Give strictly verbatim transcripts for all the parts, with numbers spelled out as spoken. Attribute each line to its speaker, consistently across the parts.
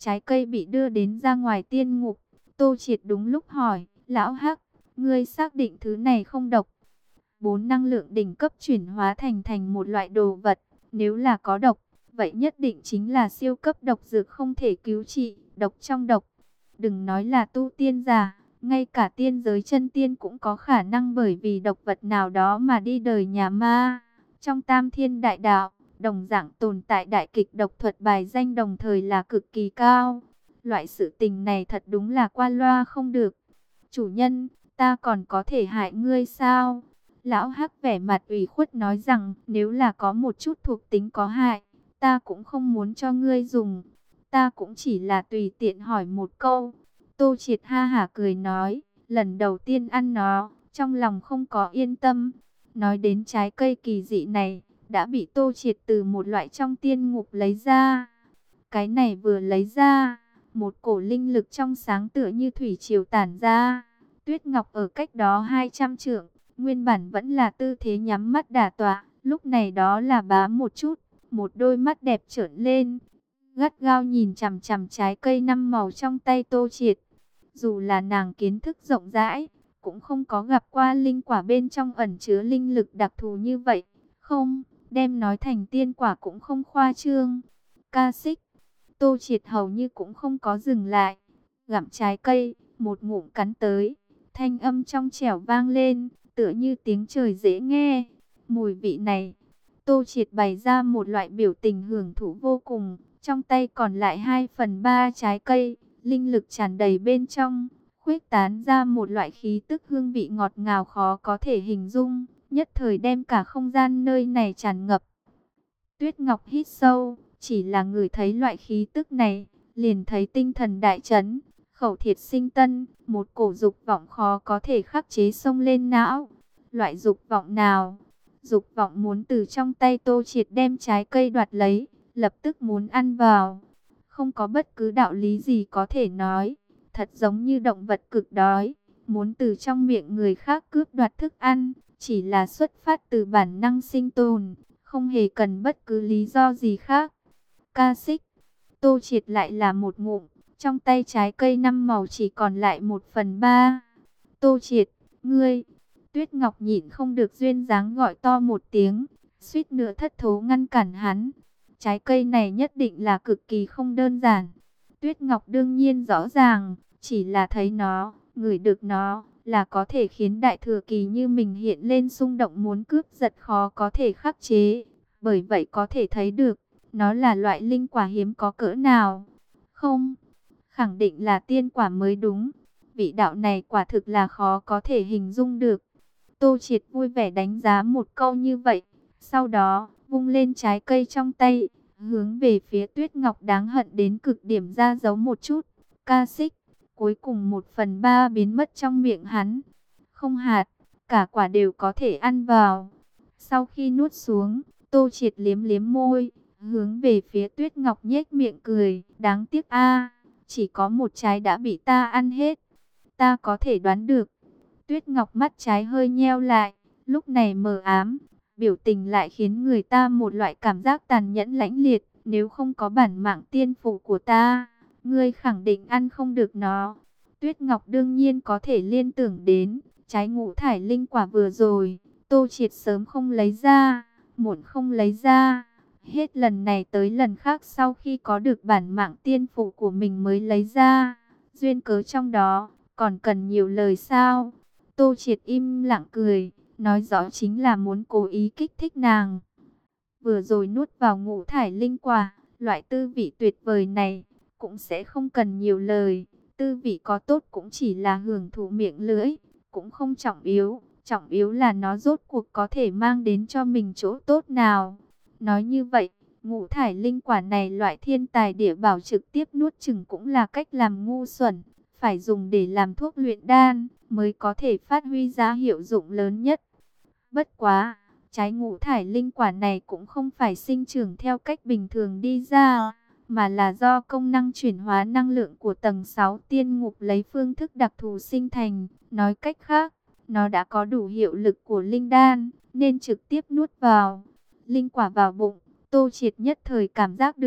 Speaker 1: trái cây bị đưa đến ra ngoài tiên ngục. Tô Triệt đúng lúc hỏi, lão Hắc, ngươi xác định thứ này không độc? Bốn năng lượng đỉnh cấp chuyển hóa thành thành một loại đồ vật, nếu là có độc, vậy nhất định chính là siêu cấp độc dược không thể cứu trị, độc trong độc. Đừng nói là tu tiên giả, ngay cả tiên giới chân tiên cũng có khả năng bởi vì độc vật nào đó mà đi đời nhà ma. Trong Tam Thiên Đại Đạo, đồng dạng tồn tại đại kịch độc thuật bài danh đồng thời là cực kỳ cao. Loại sự tình này thật đúng là qua loa không được. Chủ nhân, ta còn có thể hại ngươi sao? Lão Hắc vẻ mặt ủy khuất nói rằng, nếu là có một chút thuộc tính có hại, ta cũng không muốn cho ngươi dùng. Ta cũng chỉ là tùy tiện hỏi một câu. Tô Triệt ha hả cười nói, lần đầu tiên ăn nó, trong lòng không có yên tâm. Nói đến trái cây kỳ dị này, đã bị Tô Triệt từ một loại trong tiên ngục lấy ra. Cái này vừa lấy ra, một cổ linh lực trong sáng tựa như thủy triều tản ra. Tuyết Ngọc ở cách đó hai trăm trượng, nguyên bản vẫn là tư thế nhắm mắt đả tọa, lúc này đó là bá một chút, một đôi mắt đẹp trởn lên, gắt gao nhìn chằm chằm trái cây năm màu trong tay Tô Triệt. Dù là nàng kiến thức rộng rãi, cũng không có gặp qua linh quả bên trong ẩn chứa linh lực đặc thù như vậy. Không, đem nói thành tiên quả cũng không khoa trương. Ca xích, Tô Triệt hầu như cũng không có dừng lại. Gặm trái cây, một ngụm cắn tới. Thanh âm trong trẻo vang lên, tựa như tiếng trời dễ nghe. Mùi vị này, Tô Triệt bày ra một loại biểu tình hưởng thụ vô cùng. Trong tay còn lại hai phần ba trái cây, linh lực tràn đầy bên trong, khuếch tán ra một loại khí tức hương vị ngọt ngào khó có thể hình dung, nhất thời đem cả không gian nơi này tràn ngập. Tuyết Ngọc hít sâu, chỉ là người thấy loại khí tức này, liền thấy tinh thần đại chấn, khẩu thiệt sinh tân, một cổ dục vọng khó có thể khắc chế xông lên não. Loại dục vọng nào? Dục vọng muốn từ trong tay Tô Triệt đem trái cây đoạt lấy, lập tức muốn ăn vào. Không có bất cứ đạo lý gì có thể nói, thật giống như động vật cực đói, muốn từ trong miệng người khác cướp đoạt thức ăn, chỉ là xuất phát từ bản năng sinh tồn, không hề cần bất cứ lý do gì khác. Ca xích, Tô Triệt lại là một ngụm, trong tay trái cây năm màu chỉ còn lại một phần ba. Tô Triệt, ngươi, Tuyết Ngọc nhịn không được duyên dáng gọi to một tiếng, suýt nữa thất thố ngăn cản hắn. Trái cây này nhất định là cực kỳ không đơn giản. Tuyết Ngọc đương nhiên rõ ràng, chỉ là thấy nó, ngửi được nó, là có thể khiến đại thừa kỳ như mình hiện lên xung động muốn cướp giật khó có thể khắc chế. Bởi vậy có thể thấy được, nó là loại linh quả hiếm có cỡ nào. Không, khẳng định là tiên quả mới đúng. Vị đạo này quả thực là khó có thể hình dung được. Tô Triệt vui vẻ đánh giá một câu như vậy. Sau đó, vung lên trái cây trong tay, hướng về phía Tuyết Ngọc đáng hận đến cực điểm ra dấu một chút. Ca xích, cuối cùng một phần ba biến mất trong miệng hắn. Không hạt, cả quả đều có thể ăn vào. Sau khi nuốt xuống, Tô Triệt liếm liếm môi, hướng về phía Tuyết Ngọc nhếch miệng cười. Đáng tiếc a, chỉ có một trái đã bị ta ăn hết. Ta có thể đoán được. Tuyết Ngọc mắt trái hơi nheo lại, lúc này mờ ám, biểu tình lại khiến người ta một loại cảm giác tàn nhẫn lãnh liệt. Nếu không có bản mạng tiên phủ của ta, ngươi khẳng định ăn không được nó. Tuyết Ngọc đương nhiên có thể liên tưởng đến trái ngũ thải linh quả vừa rồi, Tô Triệt sớm không lấy ra, muộn không lấy ra. Hết lần này tới lần khác sau khi có được bản mạng tiên phủ của mình mới lấy ra. Duyên cớ trong đó, còn cần nhiều lời sao? Tô Triệt im lặng cười, nói rõ chính là muốn cố ý kích thích nàng. Vừa rồi nuốt vào ngũ thải linh quả, loại tư vị tuyệt vời này, cũng sẽ không cần nhiều lời. Tư vị có tốt cũng chỉ là hưởng thụ miệng lưỡi, cũng không trọng yếu. Trọng yếu là nó rốt cuộc có thể mang đến cho mình chỗ tốt nào. Nói như vậy, ngũ thải linh quả này loại thiên tài địa bảo trực tiếp nuốt chừng cũng là cách làm ngu xuẩn. Phải dùng để làm thuốc luyện đan, mới có thể phát huy ra hiệu dụng lớn nhất. Bất quá, trái ngũ thải linh quả này cũng không phải sinh trưởng theo cách bình thường đi ra, mà là do công năng chuyển hóa năng lượng của tầng sáu tiên ngục lấy phương thức đặc thù sinh thành. Nói cách khác, nó đã có đủ hiệu lực của linh đan, nên trực tiếp nuốt vào. Linh quả vào bụng, Tô Triệt nhất thời cảm giác được,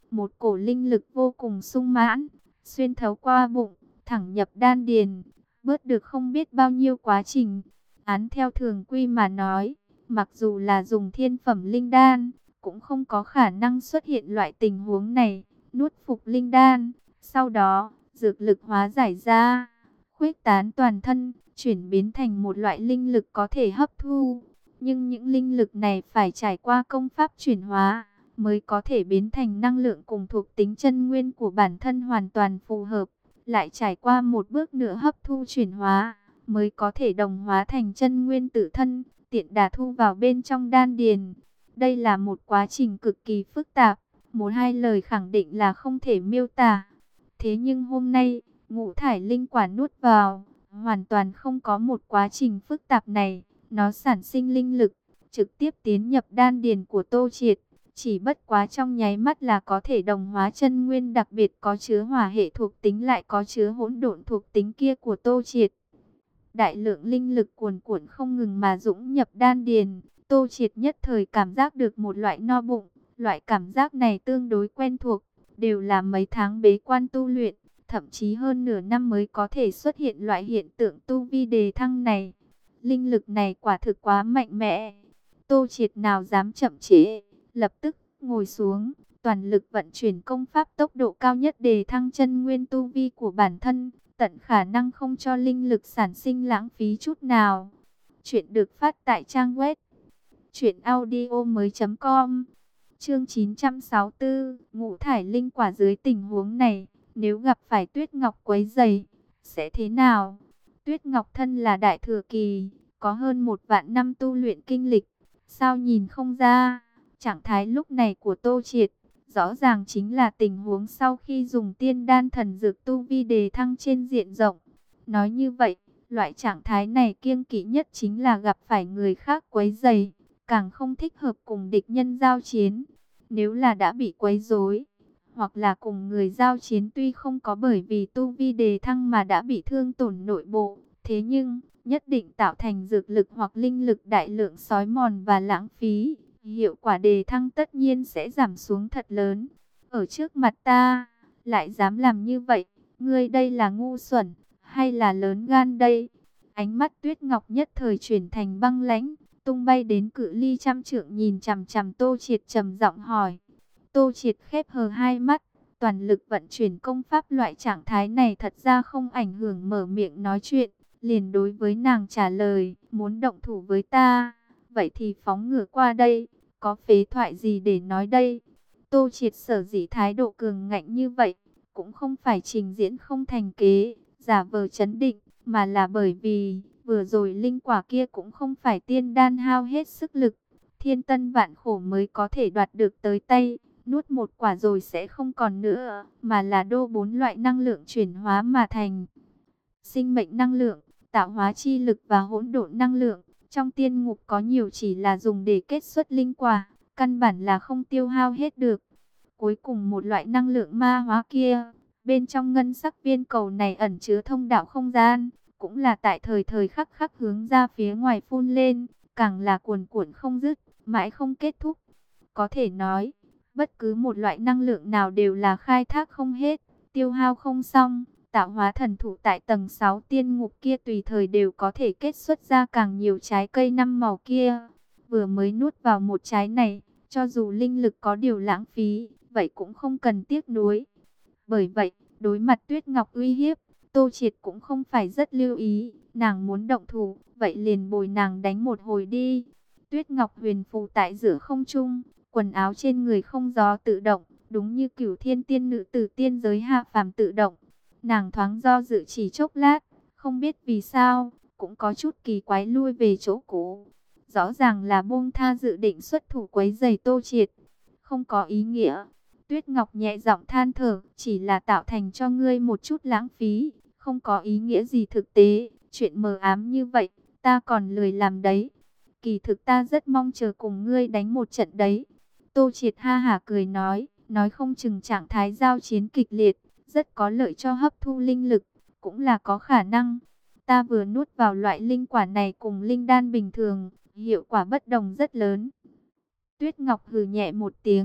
Speaker 1: một cổ linh lực vô cùng sung mãn, xuyên thấu qua bụng, thẳng nhập đan điền, bớt được không biết bao nhiêu quá trình. Án theo thường quy mà nói, mặc dù là dùng thiên phẩm linh đan, cũng không có khả năng xuất hiện loại tình huống này. Nuốt phục linh đan, sau đó, dược lực hóa giải ra, khuếch tán toàn thân, chuyển biến thành một loại linh lực có thể hấp thu. Nhưng những linh lực này phải trải qua công pháp chuyển hóa, mới có thể biến thành năng lượng cùng thuộc tính chân nguyên của bản thân hoàn toàn phù hợp. Lại trải qua một bước nữa hấp thu chuyển hóa, mới có thể đồng hóa thành chân nguyên tự thân, tiện đà thu vào bên trong đan điền. Đây là một quá trình cực kỳ phức tạp, một hai lời khẳng định là không thể miêu tả. Thế nhưng hôm nay, ngũ thải linh quả nuốt vào, hoàn toàn không có một quá trình phức tạp này. Nó sản sinh linh lực, trực tiếp tiến nhập đan điền của Tô Triệt. Chỉ bất quá trong nháy mắt là có thể đồng hóa chân nguyên đặc biệt có chứa hỏa hệ thuộc tính lại có chứa hỗn độn thuộc tính kia của Tô Triệt. Đại lượng linh lực cuồn cuộn không ngừng mà dũng nhập đan điền. Tô Triệt nhất thời cảm giác được một loại no bụng. Loại cảm giác này tương đối quen thuộc, đều là mấy tháng bế quan tu luyện, thậm chí hơn nửa năm mới có thể xuất hiện loại hiện tượng tu vi đề thăng này. Linh lực này quả thực quá mạnh mẽ. Tô Triệt nào dám chậm trễ, lập tức ngồi xuống, toàn lực vận chuyển công pháp tốc độ cao nhất đề thăng chân nguyên tu vi của bản thân, tận khả năng không cho linh lực sản sinh lãng phí chút nào. Chuyện được phát tại trang web truyện audio mới.com. Chương chín trăm sáu mươi tư, ngũ thải linh quả dưới tình huống này, nếu gặp phải Tuyết Ngọc quấy rầy, sẽ thế nào? Tuyết Ngọc thân là đại thừa kỳ, có hơn một vạn năm tu luyện kinh lịch, sao nhìn không ra? Trạng thái lúc này của Tô Triệt, rõ ràng chính là tình huống sau khi dùng tiên đan thần dược tu vi đề thăng trên diện rộng. Nói như vậy, loại trạng thái này kiêng kỵ nhất chính là gặp phải người khác quấy rầy, càng không thích hợp cùng địch nhân giao chiến. Nếu là đã bị quấy rối, hoặc là cùng người giao chiến tuy không có bởi vì tu vi đề thăng mà đã bị thương tổn nội bộ, thế nhưng nhất định tạo thành dược lực hoặc linh lực đại lượng xói mòn và lãng phí. Hiệu quả đề thăng tất nhiên sẽ giảm xuống thật lớn. Ở trước mặt ta, lại dám làm như vậy, ngươi đây là ngu xuẩn, hay là lớn gan đây? Ánh mắt Tuyết Ngọc nhất thời chuyển thành băng lãnh, tung bay đến cự ly trăm trượng nhìn chằm chằm Tô Triệt trầm giọng hỏi. Tô Triệt khép hờ hai mắt, toàn lực vận chuyển công pháp. Loại trạng thái này thật ra không ảnh hưởng mở miệng nói chuyện, liền đối với nàng trả lời, muốn động thủ với ta, vậy thì phóng ngựa qua đây, có phế thoại gì để nói đây? Tô Triệt sở dĩ thái độ cường ngạnh như vậy, cũng không phải trình diễn không thành kế, giả vờ chấn định, mà là bởi vì vừa rồi linh quả kia cũng không phải tiên đan hao hết sức lực, thiên tân vạn khổ mới có thể đoạt được tới tay, nuốt một quả rồi sẽ không còn nữa, mà là đô bốn loại năng lượng chuyển hóa mà thành. Sinh mệnh năng lượng, tạo hóa chi lực và hỗn độn năng lượng, trong tiên ngục có nhiều chỉ là dùng để kết xuất linh quả, căn bản là không tiêu hao hết được. Cuối cùng một loại năng lượng ma hóa kia, bên trong ngân sắc viên cầu này ẩn chứa thông đạo không gian, cũng là tại thời thời khắc khắc hướng ra phía ngoài phun lên, càng là cuồn cuộn không dứt, mãi không kết thúc. Có thể nói, bất cứ một loại năng lượng nào đều là khai thác không hết, tiêu hao không xong. Tạo hóa thần thụ tại tầng sáu tiên ngục kia tùy thời đều có thể kết xuất ra càng nhiều trái cây năm màu kia. Vừa mới nuốt vào một trái này, cho dù linh lực có điều lãng phí, vậy cũng không cần tiếc nuối. Bởi vậy, đối mặt Tuyết Ngọc uy hiếp, Tô Triệt cũng không phải rất lưu ý. Nàng muốn động thủ, vậy liền bồi nàng đánh một hồi đi. Tuyết Ngọc huyền phù tại giữa không trung, quần áo trên người không gió tự động, đúng như Cửu Thiên tiên nữ từ tiên giới hạ phàm tự động. Nàng thoáng do dự chỉ chốc lát, không biết vì sao, cũng có chút kỳ quái lui về chỗ cũ. Rõ ràng là buông tha dự định xuất thủ quấy rầy Tô Triệt, không có ý nghĩa. Tuyết Ngọc nhẹ giọng than thở, chỉ là tạo thành cho ngươi một chút lãng phí, không có ý nghĩa gì thực tế. Chuyện mờ ám như vậy, ta còn lười làm đấy. Kỳ thực ta rất mong chờ cùng ngươi đánh một trận đấy. Tô Triệt ha hả cười nói, nói không chừng trạng thái giao chiến kịch liệt, rất có lợi cho hấp thu linh lực, cũng là có khả năng. Ta vừa nuốt vào loại linh quả này cùng linh đan bình thường, hiệu quả bất đồng rất lớn. Tuyết Ngọc hừ nhẹ một tiếng,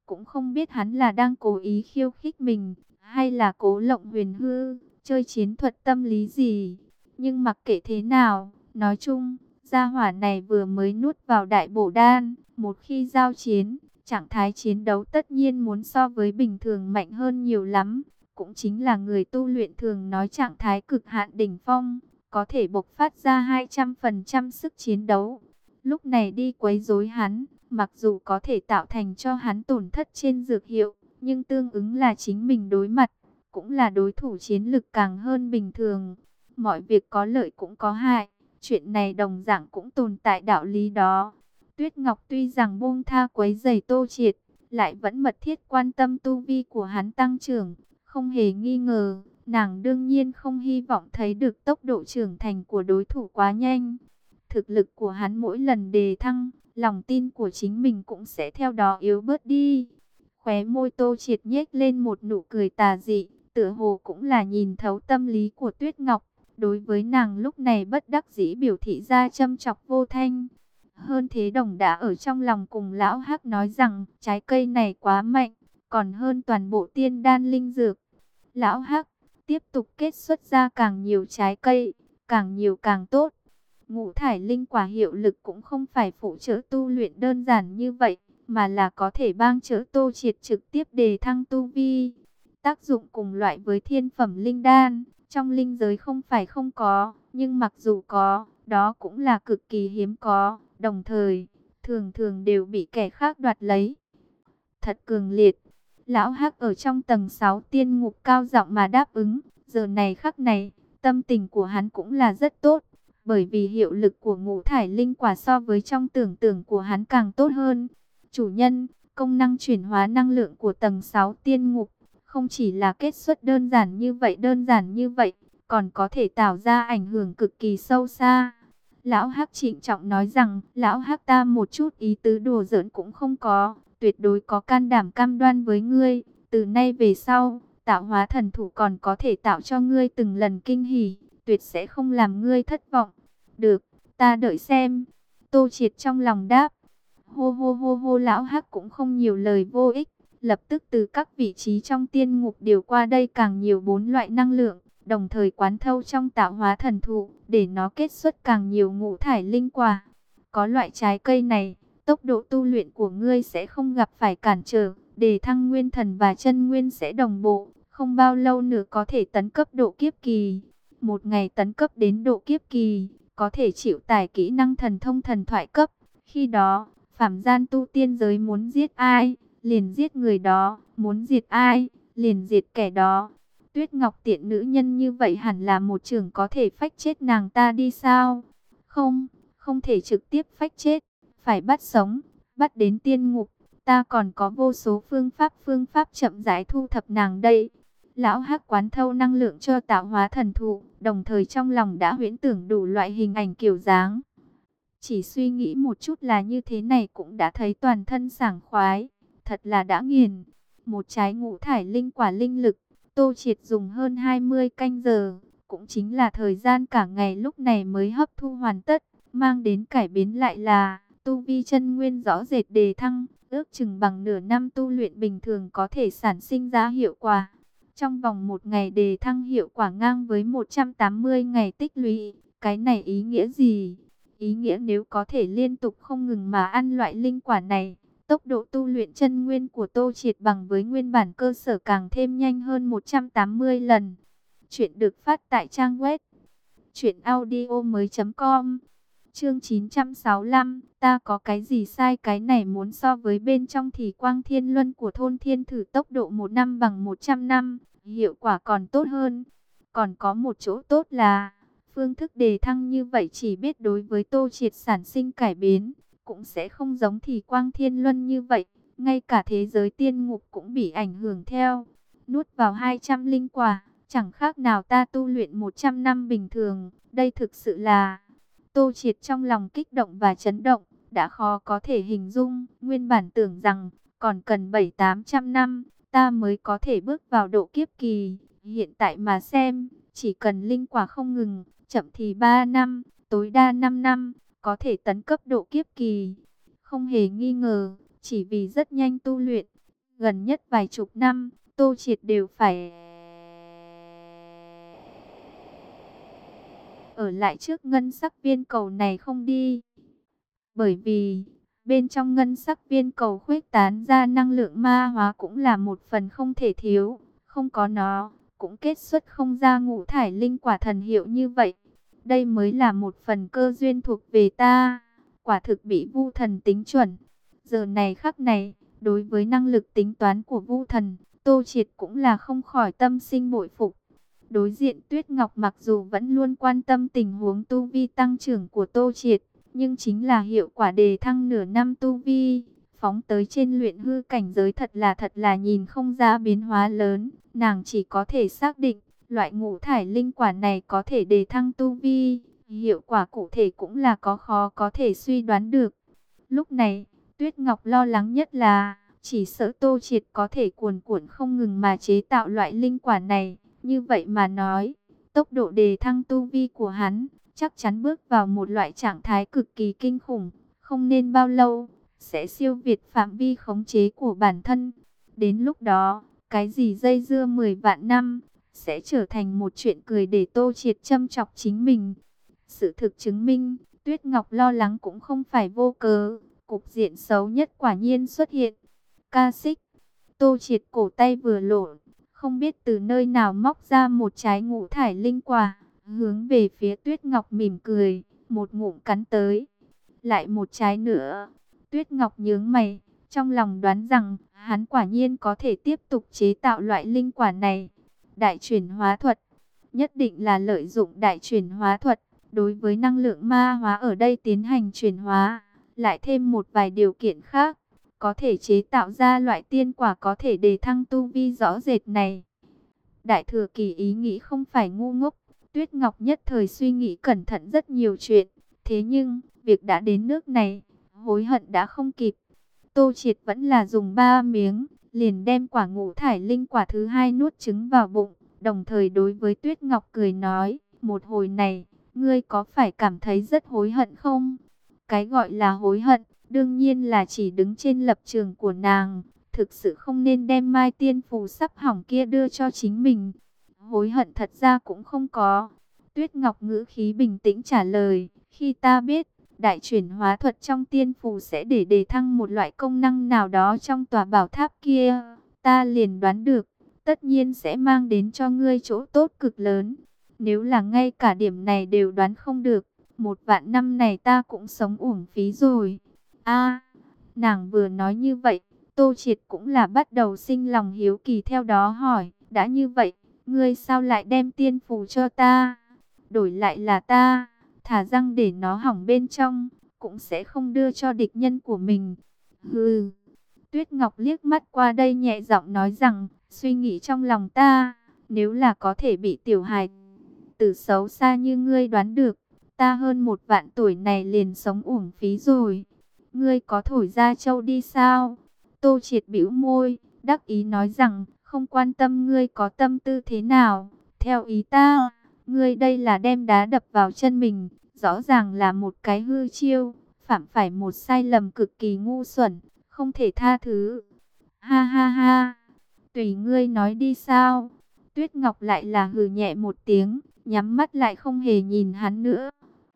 Speaker 1: Cũng không biết hắn là đang cố ý khiêu khích mình, hay là cố lộng huyền hư, chơi chiến thuật tâm lý gì. Nhưng mặc kệ thế nào, nói chung, gia hỏa này vừa mới nuốt vào đại bổ đan, một khi giao chiến, trạng thái chiến đấu tất nhiên muốn so với bình thường mạnh hơn nhiều lắm. Cũng chính là người tu luyện thường nói trạng thái cực hạn đỉnh phong, có thể bộc phát ra hai trăm phần trăm sức chiến đấu. Lúc này đi quấy rối hắn, mặc dù có thể tạo thành cho hắn tổn thất trên dược hiệu, nhưng tương ứng là chính mình đối mặt, cũng là đối thủ chiến lực càng hơn bình thường. Mọi việc có lợi cũng có hại, chuyện này đồng dạng cũng tồn tại đạo lý đó. Tuyết Ngọc tuy rằng buông tha quấy rầy Tô Triệt, lại vẫn mật thiết quan tâm tu vi của hắn tăng trưởng. Không hề nghi ngờ, nàng đương nhiên không hy vọng thấy được tốc độ trưởng thành của đối thủ quá nhanh. Thực lực của hắn mỗi lần đề thăng, lòng tin của chính mình cũng sẽ theo đó yếu bớt đi. Khóe môi Tô Triệt nhếch lên một nụ cười tà dị, tựa hồ cũng là nhìn thấu tâm lý của Tuyết Ngọc. Đối với nàng lúc này bất đắc dĩ biểu thị ra châm chọc vô thanh. Hơn thế Đồng đã ở trong lòng cùng lão Hắc nói rằng trái cây này quá mạnh, còn hơn toàn bộ tiên đan linh dược. Lão Hắc tiếp tục kết xuất ra càng nhiều trái cây, càng nhiều càng tốt. Ngũ thải linh quả hiệu lực cũng không phải phụ trợ tu luyện đơn giản như vậy, mà là có thể bang chữa Tô Triệt trực tiếp đề thăng tu vi. Tác dụng cùng loại với thiên phẩm linh đan, trong linh giới không phải không có, nhưng mặc dù có, đó cũng là cực kỳ hiếm có, đồng thời, thường thường đều bị kẻ khác đoạt lấy. Thật cường liệt. Lão Hắc ở trong tầng sáu tiên ngục cao giọng mà đáp ứng, giờ này khắc này, tâm tình của hắn cũng là rất tốt, bởi vì hiệu lực của ngũ thải linh quả so với trong tưởng tượng của hắn càng tốt hơn. Chủ nhân, công năng chuyển hóa năng lượng của tầng sáu tiên ngục, không chỉ là kết xuất đơn giản như vậy đơn giản như vậy, còn có thể tạo ra ảnh hưởng cực kỳ sâu xa. Lão Hắc trịnh trọng nói rằng, lão Hắc ta một chút ý tứ đùa giỡn cũng không có, tuyệt đối có can đảm cam đoan với ngươi, từ nay về sau, tạo hóa thần thủ còn có thể tạo cho ngươi từng lần kinh hỉ, tuyệt sẽ không làm ngươi thất vọng. Được, ta đợi xem. Tô Triệt trong lòng đáp. Hô hô hô hô, lão Hắc cũng không nhiều lời vô ích, lập tức từ các vị trí trong tiên ngục điều qua đây càng nhiều bốn loại năng lượng, đồng thời quán thâu trong tạo hóa thần thụ, để nó kết xuất càng nhiều ngũ thải linh quả. Có loại trái cây này, tốc độ tu luyện của ngươi sẽ không gặp phải cản trở, đề thăng nguyên thần và chân nguyên sẽ đồng bộ, không bao lâu nữa có thể tấn cấp độ kiếp kỳ. Một ngày tấn cấp đến độ kiếp kỳ, có thể chịu tải kỹ năng thần thông thần thoại cấp. Khi đó, phàm gian tu tiên giới muốn giết ai, liền giết người đó, muốn diệt ai, liền diệt kẻ đó. Tuyết Ngọc tiện nữ nhân như vậy hẳn là một trường có thể phách chết nàng ta đi sao? Không, không thể trực tiếp phách chết, phải bắt sống, bắt đến tiên ngục. Ta còn có vô số phương pháp phương pháp chậm rãi thu thập nàng đây. Lão Hắc quán thâu năng lượng cho tạo hóa thần thụ, đồng thời trong lòng đã huyễn tưởng đủ loại hình ảnh kiểu dáng. Chỉ suy nghĩ một chút là như thế này cũng đã thấy toàn thân sảng khoái, thật là đã nghiền. Một trái ngũ thải linh quả linh lực, Tô Triệt dùng hơn hai mươi canh giờ, cũng chính là thời gian cả ngày lúc này mới hấp thu hoàn tất, mang đến cải biến lại là tu vi chân nguyên rõ rệt đề thăng, ước chừng bằng nửa năm tu luyện bình thường có thể sản sinh ra hiệu quả. Trong vòng một ngày đề thăng hiệu quả ngang với một trăm tám mươi ngày tích lũy, cái này ý nghĩa gì? Ý nghĩa nếu có thể liên tục không ngừng mà ăn loại linh quả này, tốc độ tu luyện chân nguyên của Tô Triệt bằng với nguyên bản cơ sở càng thêm nhanh hơn một trăm tám mươi lần. Chuyện được phát tại trang web truyện audio mới chấm com. Chương chín trăm sáu mươi lăm, ta có cái gì sai, cái này muốn so với bên trong thì quang thiên luân của thôn thiên thử tốc độ một năm bằng một trăm năm, hiệu quả còn tốt hơn. Còn có một chỗ tốt là, phương thức đề thăng như vậy chỉ biết đối với Tô Triệt sản sinh cải biến, cũng sẽ không giống thì quang thiên luân như vậy, ngay cả thế giới tiên ngục cũng bị ảnh hưởng theo. Nuốt vào hai trăm linh quả, chẳng khác nào ta tu luyện một trăm năm bình thường, đây thực sự là... Tô Triệt trong lòng kích động và chấn động, đã khó có thể hình dung, nguyên bản tưởng rằng còn cần bảy tám trăm năm, ta mới có thể bước vào độ kiếp kỳ. Hiện tại mà xem, chỉ cần linh quả không ngừng, chậm thì ba năm, tối đa năm năm, có thể tấn cấp độ kiếp kỳ. Không hề nghi ngờ, chỉ vì rất nhanh tu luyện, Gần nhất vài chục năm, Tô Triệt đều phải ở lại trước ngân sắc viên cầu này không đi. Bởi vì, bên trong ngân sắc viên cầu khuếch tán ra năng lượng ma hóa cũng là một phần không thể thiếu. Không có nó, cũng kết xuất không ra ngũ thải linh quả thần hiệu như vậy. Đây mới là một phần cơ duyên thuộc về ta. Quả thực bị Vu Thần tính chuẩn. Giờ này khắc này, đối với năng lực tính toán của Vu Thần, Tô Triệt cũng là không khỏi tâm sinh bội phục. Đối diện Tuyết Ngọc mặc dù vẫn luôn quan tâm tình huống tu vi tăng trưởng của Tô Triệt, nhưng chính là hiệu quả đề thăng nửa năm tu vi, phóng tới trên luyện hư cảnh giới thật là thật là nhìn không ra biến hóa lớn. Nàng chỉ có thể xác định, loại ngũ thải linh quả này có thể đề thăng tu vi, hiệu quả cụ thể cũng là có khó có thể suy đoán được. Lúc này, Tuyết Ngọc lo lắng nhất là, chỉ sợ Tô Triệt có thể cuồn cuộn không ngừng mà chế tạo loại linh quả này. Như vậy mà nói, tốc độ đề thăng tu vi của hắn chắc chắn bước vào một loại trạng thái cực kỳ kinh khủng, không nên bao lâu sẽ siêu việt phạm vi khống chế của bản thân. Đến lúc đó, cái gì dây dưa mười vạn năm sẽ trở thành một chuyện cười để Tô Triệt châm chọc chính mình. Sự thực chứng minh, Tuyết Ngọc lo lắng cũng không phải vô cớ, cục diện xấu nhất quả nhiên xuất hiện. Ca xích, Tô Triệt cổ tay vừa lộn, không biết từ nơi nào móc ra một trái ngũ thải linh quả, hướng về phía Tuyết Ngọc mỉm cười, một ngụm cắn tới. Lại một trái nữa. Tuyết Ngọc nhướng mày, trong lòng đoán rằng hắn quả nhiên có thể tiếp tục chế tạo loại linh quả này. Đại chuyển hóa thuật, nhất định là lợi dụng đại chuyển hóa thuật, đối với năng lượng ma hóa ở đây tiến hành chuyển hóa, lại thêm một vài điều kiện khác, có thể chế tạo ra loại tiên quả có thể đề thăng tu vi rõ rệt này. Đại Thừa Kỳ ý nghĩ không phải ngu ngốc, Tuyết Ngọc nhất thời suy nghĩ cẩn thận rất nhiều chuyện. Thế nhưng, việc đã đến nước này, hối hận đã không kịp. Tô Triệt vẫn là dùng ba miếng, liền đem quả ngũ thải linh quả thứ hai nuốt trứng vào bụng. Đồng thời đối với Tuyết Ngọc cười nói, một hồi này, ngươi có phải cảm thấy rất hối hận không? Cái gọi là hối hận, đương nhiên là chỉ đứng trên lập trường của nàng. Thực sự không nên đem Mai Tiên Phù sắp hỏng kia đưa cho chính mình. Hối hận thật ra cũng không có. Tuyết Ngọc ngữ khí bình tĩnh trả lời, khi ta biết, đại chuyển hóa thuật trong tiên phù sẽ để đề thăng một loại công năng nào đó trong tòa bảo tháp kia, ta liền đoán được, tất nhiên sẽ mang đến cho ngươi chỗ tốt cực lớn. Nếu là ngay cả điểm này đều đoán không được, một vạn năm này ta cũng sống uổng phí rồi. A, nàng vừa nói như vậy, Tô Triệt cũng là bắt đầu sinh lòng hiếu kỳ, theo đó hỏi, đã như vậy, ngươi sao lại đem tiên phù cho ta? Đổi lại là ta, thả răng để nó hỏng bên trong, cũng sẽ không đưa cho địch nhân của mình. Hừ. Tuyết Ngọc liếc mắt qua đây nhẹ giọng nói rằng, suy nghĩ trong lòng ta, nếu là có thể bị tiểu hài tử xấu xa như ngươi đoán được, ta hơn một vạn tuổi này liền sống uổng phí rồi. Ngươi có thổi ra châu đi sao? Tô Triệt bĩu môi, đắc ý nói rằng, không quan tâm ngươi có tâm tư thế nào, theo ý ta, ngươi đây là đem đá đập vào chân mình, rõ ràng là một cái hư chiêu, phạm phải một sai lầm cực kỳ ngu xuẩn, không thể tha thứ. Ha ha ha, tùy ngươi nói đi sao? Tuyết Ngọc lại là hừ nhẹ một tiếng, nhắm mắt lại không hề nhìn hắn nữa.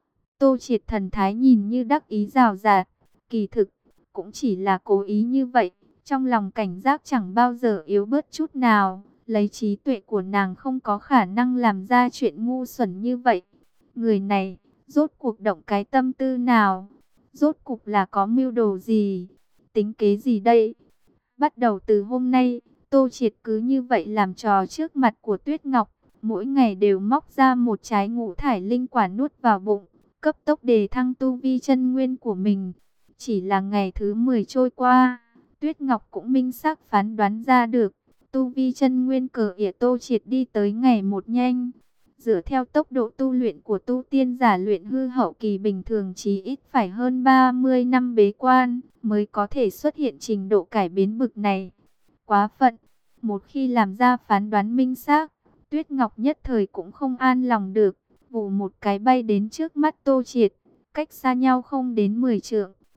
Speaker 1: Tô Triệt thần thái nhìn như đắc ý rào rạt, kỳ thực, cũng chỉ là cố ý như vậy, trong lòng cảnh giác chẳng bao giờ yếu bớt chút nào, lấy trí tuệ của nàng không có khả năng làm ra chuyện ngu xuẩn như vậy. Người này, rốt cuộc động cái tâm tư nào? Rốt cuộc là có mưu đồ gì? Tính kế gì đây? Bắt đầu từ hôm nay, Tô Triệt cứ như vậy làm trò trước mặt của Tuyết Ngọc, mỗi ngày đều móc ra một trái ngũ thải linh quả nuốt vào bụng, cấp tốc đề thăng tu vi chân nguyên của mình. Chỉ là ngày thứ mười trôi qua, Tuyết Ngọc cũng minh xác phán đoán ra được, tu vi chân nguyên cờ ỉa Tô Triệt đi tới ngày một nhanh. Dựa theo tốc độ tu luyện của tu tiên giả luyện hư hậu kỳ bình thường chí ít phải hơn ba mươi năm bế quan, mới có thể xuất hiện trình độ cải biến bực này. Quá phận, một khi làm ra phán đoán minh xác, Tuyết Ngọc nhất thời cũng không an lòng được, vù một cái bay đến trước mắt Tô Triệt, cách xa nhau không đến mười trượng,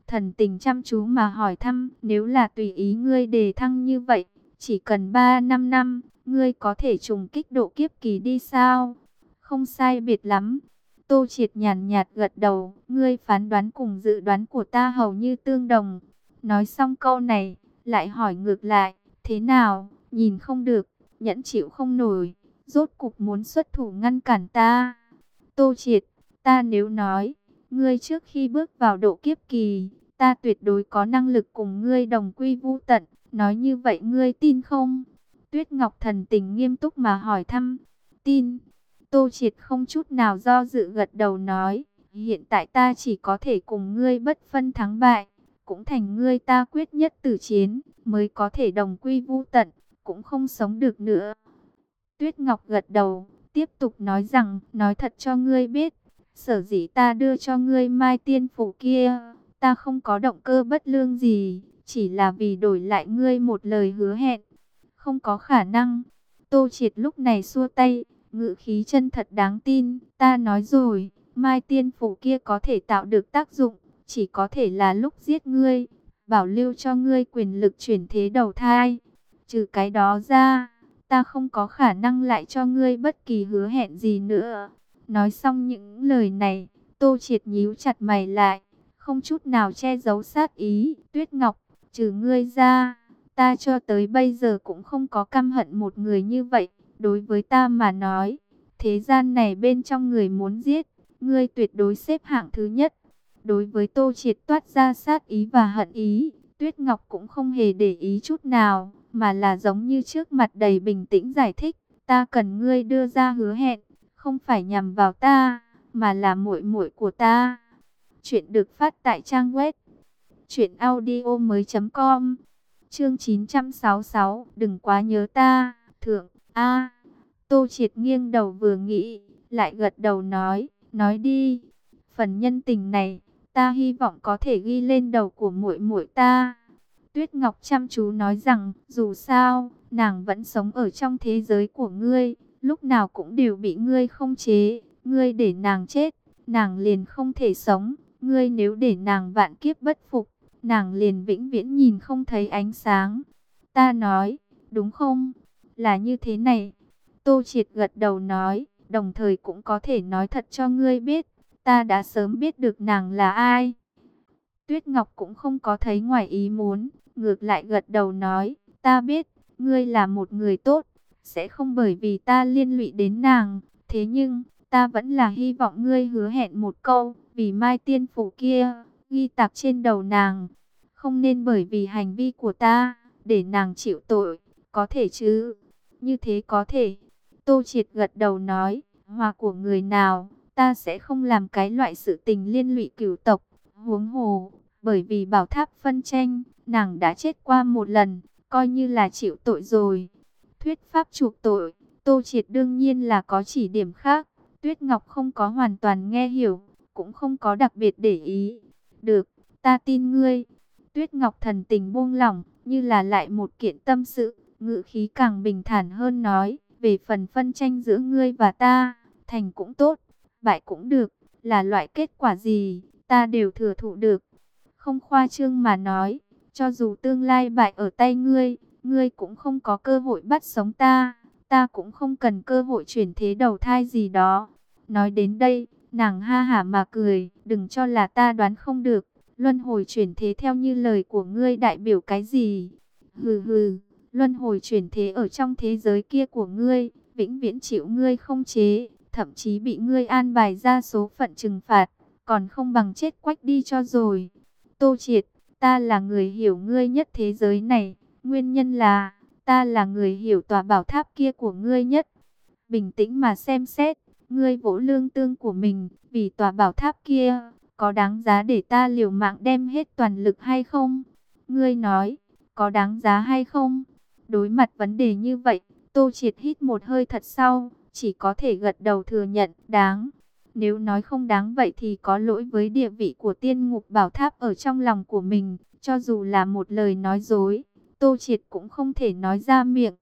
Speaker 1: Thần Tình chăm chú mà hỏi thăm, nếu là tùy ý ngươi đề thăng như vậy, chỉ cần ba năm năm, ngươi có thể trùng kích độ kiếp kỳ đi sao? Không sai biệt lắm. Tô Triệt nhàn nhạt gật đầu, ngươi phán đoán cùng dự đoán của ta hầu như tương đồng. Nói xong câu này, lại hỏi ngược lại, thế nào, nhìn không được, nhẫn chịu không nổi, rốt cục muốn xuất thủ ngăn cản ta. Tô Triệt, ta nếu nói, ngươi trước khi bước vào độ kiếp kỳ, ta tuyệt đối có năng lực cùng ngươi đồng quy vu tận, nói như vậy ngươi tin không? Tuyết Ngọc Thần Tình nghiêm túc mà hỏi thăm, tin. Tô Triệt không chút nào do dự gật đầu nói, hiện tại ta chỉ có thể cùng ngươi bất phân thắng bại, cũng thành ngươi ta quyết nhất tử chiến, mới có thể đồng quy vu tận, cũng không sống được nữa. Tuyết Ngọc gật đầu, tiếp tục nói rằng, nói thật cho ngươi biết, sở dĩ ta đưa cho ngươi Mai Tiên Phủ kia, ta không có động cơ bất lương gì, chỉ là vì đổi lại ngươi một lời hứa hẹn. Không có khả năng. Tô Triệt lúc này xua tay, ngữ khí chân thật đáng tin, ta nói rồi, Mai Tiên Phủ kia có thể tạo được tác dụng, chỉ có thể là lúc giết ngươi, bảo lưu cho ngươi quyền lực chuyển thế đầu thai. Trừ cái đó ra, ta không có khả năng lại cho ngươi bất kỳ hứa hẹn gì nữa. Nói xong những lời này, Tô Triệt nhíu chặt mày lại, không chút nào che giấu sát ý. Tuyết Ngọc, trừ ngươi ra, ta cho tới bây giờ cũng không có căm hận một người như vậy. Đối với ta mà nói, thế gian này bên trong người muốn giết, ngươi tuyệt đối xếp hạng thứ nhất. Đối với Tô Triệt toát ra sát ý và hận ý, Tuyết Ngọc cũng không hề để ý chút nào, mà là giống như trước mặt đầy bình tĩnh giải thích, ta cần ngươi đưa ra hứa hẹn, không phải nhằm vào ta, mà là muội muội của ta. Chuyện được phát tại trang web truyện audio mới chấm com. Chương chín trăm sáu mươi sáu, đừng quá nhớ ta, thượng a. Tô Triệt nghiêng đầu vừa nghĩ, lại gật đầu nói, nói đi. Phần nhân tình này, ta hy vọng có thể ghi lên đầu của muội muội ta. Tuyết Ngọc chăm chú nói rằng, dù sao, nàng vẫn sống ở trong thế giới của ngươi, lúc nào cũng đều bị ngươi không chế, ngươi để nàng chết, nàng liền không thể sống, ngươi nếu để nàng vạn kiếp bất phục, nàng liền vĩnh viễn nhìn không thấy ánh sáng. Ta nói, đúng không? Là như thế này. Tô Triệt gật đầu nói, đồng thời cũng có thể nói thật cho ngươi biết, ta đã sớm biết được nàng là ai. Tuyết Ngọc cũng không có thấy ngoài ý muốn, ngược lại gật đầu nói, ta biết, ngươi là một người tốt, sẽ không bởi vì ta liên lụy đến nàng, thế nhưng, ta vẫn là hy vọng ngươi hứa hẹn một câu, vì Mai Tiên Phủ kia, ghi tạc trên đầu nàng, không nên bởi vì hành vi của ta, để nàng chịu tội, có thể chứ? Như thế có thể. Tô Triệt gật đầu nói, hòa của người nào, ta sẽ không làm cái loại sự tình liên lụy cửu tộc, huống hồ, bởi vì bảo tháp phân tranh, nàng đã chết qua một lần, coi như là chịu tội rồi. Thuyết pháp chuộc tội, Tô Triệt đương nhiên là có chỉ điểm khác, Tuyết Ngọc không có hoàn toàn nghe hiểu, cũng không có đặc biệt để ý. Được, ta tin ngươi. Tuyết Ngọc thần tình buông lỏng, như là lại một kiện tâm sự, ngữ khí càng bình thản hơn nói, về phần phân tranh giữa ngươi và ta, thành cũng tốt, bại cũng được, là loại kết quả gì, ta đều thừa thụ được. Không khoa trương mà nói, cho dù tương lai bại ở tay ngươi, ngươi cũng không có cơ hội bắt sống ta, ta cũng không cần cơ hội chuyển thế đầu thai gì đó. Nói đến đây, nàng ha hả mà cười, đừng cho là ta đoán không được, luân hồi chuyển thế theo như lời của ngươi đại biểu cái gì? Hừ hừ, luân hồi chuyển thế ở trong thế giới kia của ngươi, vĩnh viễn chịu ngươi không chế, thậm chí bị ngươi an bài ra số phận trừng phạt, còn không bằng chết quách đi cho rồi. Tô Triệt, ta là người hiểu ngươi nhất thế giới này, nguyên nhân là, ta là người hiểu tòa bảo tháp kia của ngươi nhất. Bình tĩnh mà xem xét, ngươi vỗ lương tương của mình, vì tòa bảo tháp kia, có đáng giá để ta liều mạng đem hết toàn lực hay không? Ngươi nói, có đáng giá hay không? Đối mặt vấn đề như vậy, Tô Triệt hít một hơi thật sâu, chỉ có thể gật đầu thừa nhận, đáng. Nếu nói không đáng vậy thì có lỗi với địa vị của tiên ngục bảo tháp ở trong lòng của mình, cho dù là một lời nói dối, Tô Triệt cũng không thể nói ra miệng.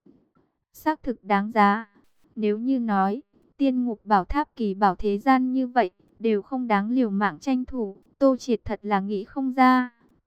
Speaker 1: Xác thực đáng giá. Nếu như nói, tiên ngục bảo tháp kỳ bảo thế gian như vậy, đều không đáng liều mạng tranh thủ, Tô Triệt thật là nghĩ không ra.